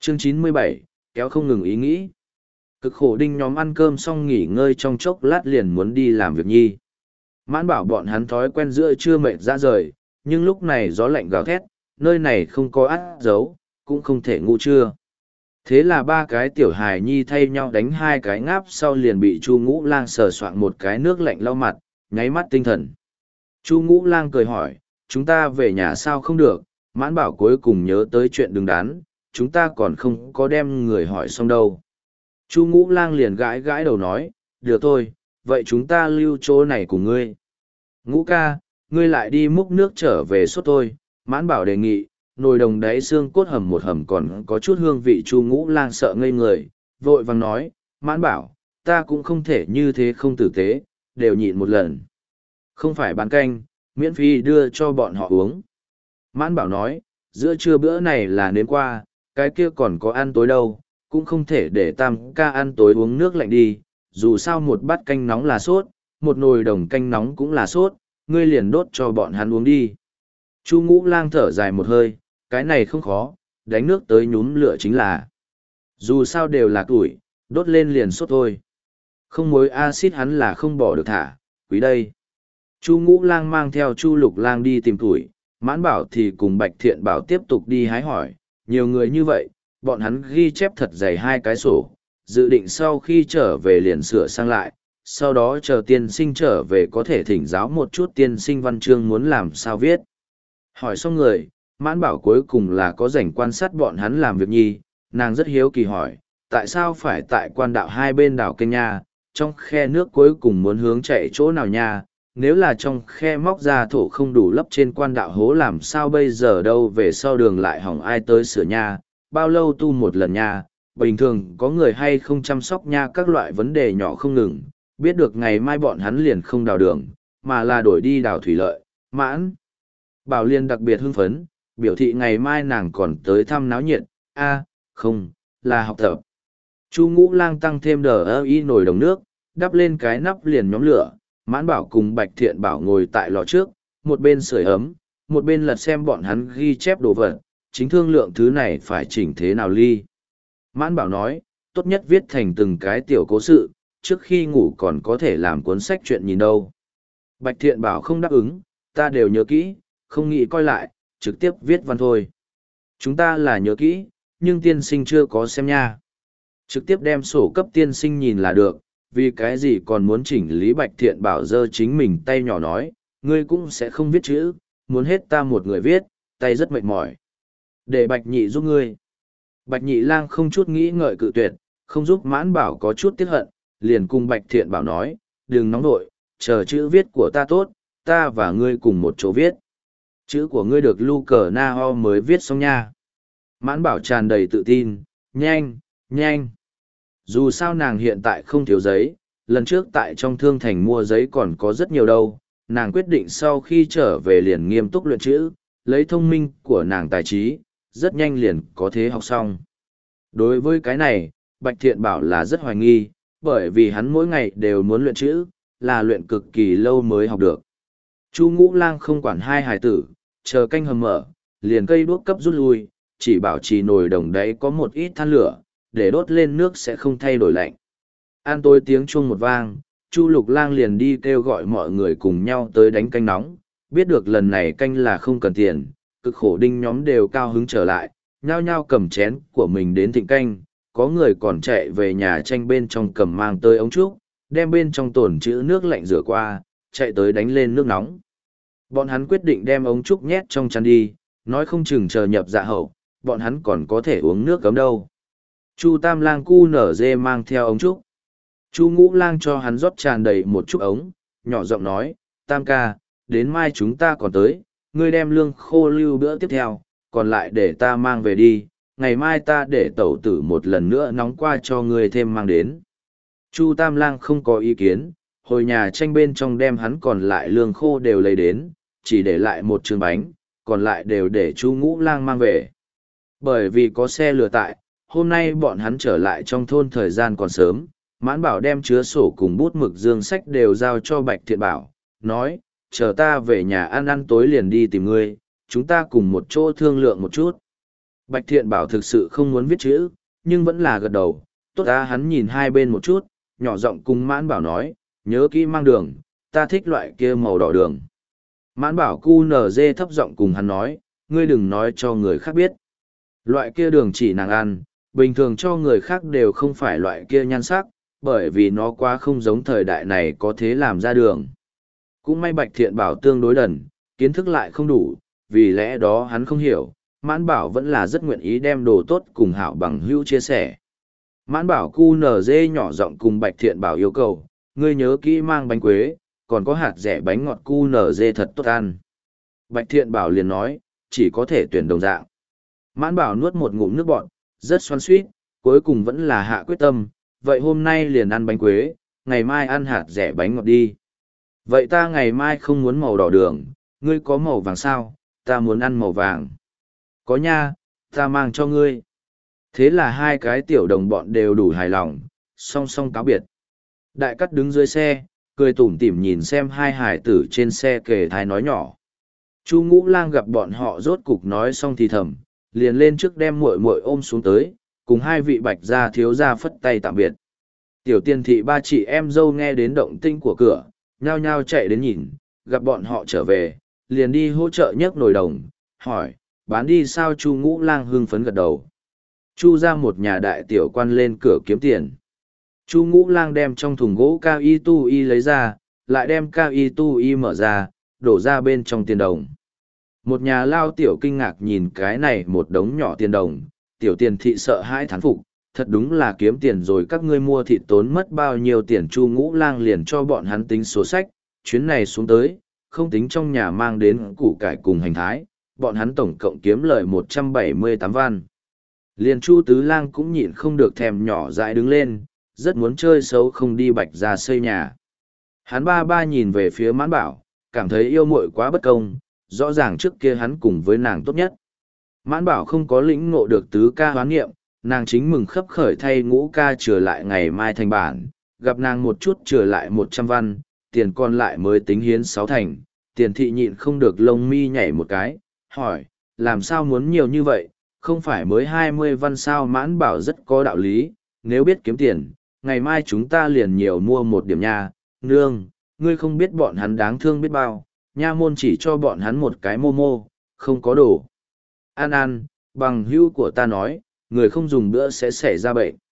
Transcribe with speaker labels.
Speaker 1: Chương 97, kéo không ngừng ý nghĩ. Cực khổ đinh nhóm ăn cơm xong nghỉ ngơi trong chốc lát liền muốn đi làm việc nhi. Mãn bảo bọn hắn thói quen giữa trưa mệt ra rời, nhưng lúc này gió lạnh gào thét, nơi này không có át dấu, cũng không thể ngủ trưa. Thế là ba cái tiểu hài nhi thay nhau đánh hai cái ngáp sau liền bị Chu Ngũ Lang sờ soạng một cái nước lạnh lau mặt, nháy mắt tinh thần. Chu Ngũ Lang cười hỏi, chúng ta về nhà sao không được, Mãn bảo cuối cùng nhớ tới chuyện đứng đắn, chúng ta còn không có đem người hỏi xong đâu. Chu Ngũ Lang liền gãi gãi đầu nói, được thôi, vậy chúng ta lưu chỗ này cùng ngươi. Ngũ ca, ngươi lại đi múc nước trở về suốt tôi, Mãn bảo đề nghị, nồi đồng đáy xương cốt hầm một hầm còn có chút hương vị. Chu Ngũ Lang sợ ngây người, vội vàng nói, Mãn bảo, ta cũng không thể như thế không tử tế, đều nhịn một lần. Không phải bán canh, miễn phí đưa cho bọn họ uống. Mãn bảo nói, giữa trưa bữa này là nếm qua, cái kia còn có ăn tối đâu, cũng không thể để tam ca ăn tối uống nước lạnh đi, dù sao một bát canh nóng là sốt, một nồi đồng canh nóng cũng là sốt, ngươi liền đốt cho bọn hắn uống đi. Chu Ngũ Lang thở dài một hơi, cái này không khó, đánh nước tới nhúm lửa chính là. Dù sao đều là tuổi, đốt lên liền sốt thôi. Không muối axit hắn là không bỏ được thả, quý đây. Chu Ngũ Lang mang theo Chu Lục Lang đi tìm tuổi, Mãn bảo thì cùng Bạch Thiện bảo tiếp tục đi hái hỏi, nhiều người như vậy, bọn hắn ghi chép thật dày hai cái sổ, dự định sau khi trở về liền sửa sang lại, sau đó chờ tiên sinh trở về có thể thỉnh giáo một chút tiên sinh văn chương muốn làm sao viết. Hỏi xong người, Mãn bảo cuối cùng là có rảnh quan sát bọn hắn làm việc nhi, nàng rất hiếu kỳ hỏi, tại sao phải tại quan đạo hai bên đảo kênh nha, trong khe nước cuối cùng muốn hướng chạy chỗ nào nha, nếu là trong khe móc ra thổ không đủ lấp trên quan đạo hố làm sao bây giờ đâu, về sau đường lại hỏng ai tới sửa nha, bao lâu tu một lần nha, bình thường có người hay không chăm sóc nha, các loại vấn đề nhỏ không ngừng, biết được ngày mai bọn hắn liền không đào đường, mà là đổi đi đào thủy lợi. Mãn bảo liên đặc biệt hưng phấn, biểu thị ngày mai nàng còn tới thăm náo nhiệt, không, là học tập. Chu Ngũ Lang tăng thêm nồi đồng nước, đắp lên cái nắp liền nhóm lửa. Mãn bảo cùng Bạch Thiện bảo ngồi tại lò trước, một bên sưởi ấm, một bên lật xem bọn hắn ghi chép đồ vật, chính thương lượng thứ này phải chỉnh thế nào ly. Mãn bảo nói, tốt nhất viết thành từng cái tiểu cố sự, trước khi ngủ còn có thể làm cuốn sách chuyện nhìn đâu. Bạch Thiện bảo không đáp ứng, ta đều nhớ kỹ, không nghĩ coi lại, trực tiếp viết văn thôi. Chúng ta là nhớ kỹ, nhưng tiên sinh chưa có xem nha. Trực tiếp đem sổ cấp tiên sinh nhìn là được, vì cái gì còn muốn chỉnh lý. Bạch Thiện bảo giơ chính mình tay nhỏ nói, ngươi cũng sẽ không viết chữ, muốn hết ta một người viết, tay rất mệt mỏi. Để Bạch Nhị giúp ngươi. Bạch Nhị Lang không chút nghĩ ngợi cự tuyệt, không giúp Mãn bảo có chút tiếc hận, liền cùng Bạch Thiện bảo nói, đừng nóng nội, chờ chữ viết của ta tốt, ta và ngươi cùng một chỗ viết. Chữ của ngươi được lu cờ na ho mới viết xong nha. Mãn bảo tràn đầy tự tin, nhanh, nhanh. Dù sao nàng hiện tại không thiếu giấy, lần trước tại trong thương thành mua giấy còn có rất nhiều đâu, nàng quyết định sau khi trở về liền nghiêm túc luyện chữ, lấy thông minh của nàng tài trí, rất nhanh liền có thể học xong. Đối với cái này, Bạch Thiện bảo là rất hoài nghi, bởi vì hắn mỗi ngày đều muốn luyện chữ, là luyện cực kỳ lâu mới học được. Chu Ngũ Lang không quản hai hài tử, chờ canh hầm mở, liền cây đuốc cấp rút lui, chỉ bảo trì nồi đồng đáy có một ít than lửa, để đốt lên nước sẽ không thay đổi lạnh. Ăn tối tiếng chuông một vang, Chu Lục Lang liền đi kêu gọi mọi người cùng nhau tới đánh canh nóng, biết được lần này canh là không cần tiền, cực khổ đinh nhóm đều cao hứng trở lại, nhao nhao cầm chén của mình đến thịnh canh, có người còn chạy về nhà tranh bên trong cầm mang tới ống trúc, đem bên trong tồn trữ nước lạnh rửa qua, chạy tới đánh lên nước nóng. Bọn hắn quyết định đem ống trúc nhét trong chăn đi, nói không chừng chờ nhập dạ hậu, bọn hắn còn có thể uống nước cấm đâu. Chu Tam Lang cu nở dê mang theo ống trúc. Chu Ngũ Lang cho hắn rót tràn đầy một chút ống, nhỏ giọng nói, Tam ca, đến mai chúng ta còn tới, ngươi đem lương khô lưu bữa tiếp theo, còn lại để ta mang về đi, ngày mai ta để tẩu tử một lần nữa nóng qua cho ngươi thêm mang đến. Chu Tam Lang không có ý kiến, hồi nhà tranh bên trong đem hắn còn lại lương khô đều lấy đến, chỉ để lại một trường bánh, còn lại đều để Chu Ngũ Lang mang về. Bởi vì có xe lừa tại, hôm nay bọn hắn trở lại trong thôn thời gian còn sớm, Mãn bảo đem chứa sổ cùng bút mực dương sách đều giao cho Bạch Thiện bảo, nói, chờ ta về nhà ăn tối liền đi tìm ngươi, chúng ta cùng một chỗ thương lượng một chút. Bạch Thiện Bảo thực sự không muốn viết chữ, nhưng vẫn là gật đầu. Tốt á, hắn nhìn hai bên một chút, nhỏ giọng cùng Mãn Bảo nói, nhớ kỹ mang đường, ta thích loại kia màu đỏ đường. Mãn Bảo QNZ thấp giọng cùng hắn nói, ngươi đừng nói cho người khác biết. Loại kia đường chỉ nàng ăn, bình thường cho người khác đều không phải loại kia nhan sắc, bởi vì nó quá không giống thời đại này có thế làm ra đường. Cũng may Bạch Thiện Bảo tương đối đần, kiến thức lại không đủ, vì lẽ đó hắn không hiểu, Mãn Bảo vẫn là rất nguyện ý đem đồ tốt cùng hảo bằng hữu chia sẻ. Mãn Bảo QNZ nhỏ giọng cùng Bạch Thiện Bảo yêu cầu, ngươi nhớ kỹ mang bánh quế, còn có hạt rẻ bánh ngọt QNZ thật tốt ăn. Bạch Thiện Bảo liền nói, chỉ có thể tuyển đồng dạng. Mãn Bảo nuốt một ngụm nước bọt, rất xoắn xuýt, cuối cùng vẫn là hạ quyết tâm, vậy hôm nay liền ăn bánh quế, ngày mai ăn hạt rẻ bánh ngọt đi. Vậy ta ngày mai không muốn màu đỏ đường, ngươi có màu vàng sao, ta muốn ăn màu vàng. Có nha, ta mang cho ngươi. Thế là hai cái tiểu đồng bọn đều đủ hài lòng, song song cáo biệt. Đại cắt đứng dưới xe, cười tủm tỉm nhìn xem hai hải tử trên xe kề thai nói nhỏ. Chu Ngũ Lang gặp bọn họ rốt cục nói xong thì thầm, liền lên trước đem muội muội ôm xuống tới, cùng hai vị Bạch gia thiếu gia phất tay tạm biệt. Tiểu Tiên thị ba chị em dâu nghe đến động tĩnh của cửa, nhao nhao chạy đến nhìn, gặp bọn họ trở về, liền đi hỗ trợ nhấc nồi đồng, hỏi, bán đi sao? Chu Ngũ Lang hưng phấn gật đầu. Chu ra một nhà đại tiểu quan lên cửa kiếm tiền. Chu Ngũ Lang đem trong thùng gỗ cao y tu y lấy ra, lại đem cao y tu y mở ra, đổ ra bên trong tiền đồng. Một nhà lao tiểu kinh ngạc nhìn cái này một đống nhỏ tiền đồng, tiểu tiền thị sợ hãi thán phục, thật đúng là kiếm tiền rồi, các ngươi mua thịt tốn mất bao nhiêu tiền? Chu Ngũ Lang liền cho bọn hắn tính số sách, chuyến này xuống tới, không tính trong nhà mang đến củ cải cùng hành thái, bọn hắn tổng cộng kiếm lời 178 văn. Liền Chu Tứ Lang cũng nhịn không được thèm nhỏ dại đứng lên, rất muốn chơi xấu không đi Bạch gia xây nhà. Hắn ba ba nhìn về phía Mãn Bảo, cảm thấy yêu muội quá bất công, rõ ràng trước kia hắn cùng với nàng tốt nhất. Mãn Bảo không có lĩnh ngộ được tứ ca hoán nghiệm, nàng chính mừng khấp khởi thay Ngũ ca trở lại ngày mai thành bản, gặp nàng một chút trở lại 100 văn, tiền còn lại mới tính hiến 6 thành, tiền thị nhịn không được lông mi nhảy một cái, hỏi, làm sao muốn nhiều như vậy, không phải mới 20 văn sao? Mãn Bảo rất có đạo lý, nếu biết kiếm tiền, ngày mai chúng ta liền nhiều mua một điểm nha. Nương, ngươi không biết bọn hắn đáng thương biết bao, nha môn chỉ cho bọn hắn một cái momo, không có đồ ăn ăn, bằng hữu của ta nói, người không dùng bữa sẽ xảy ra bệnh.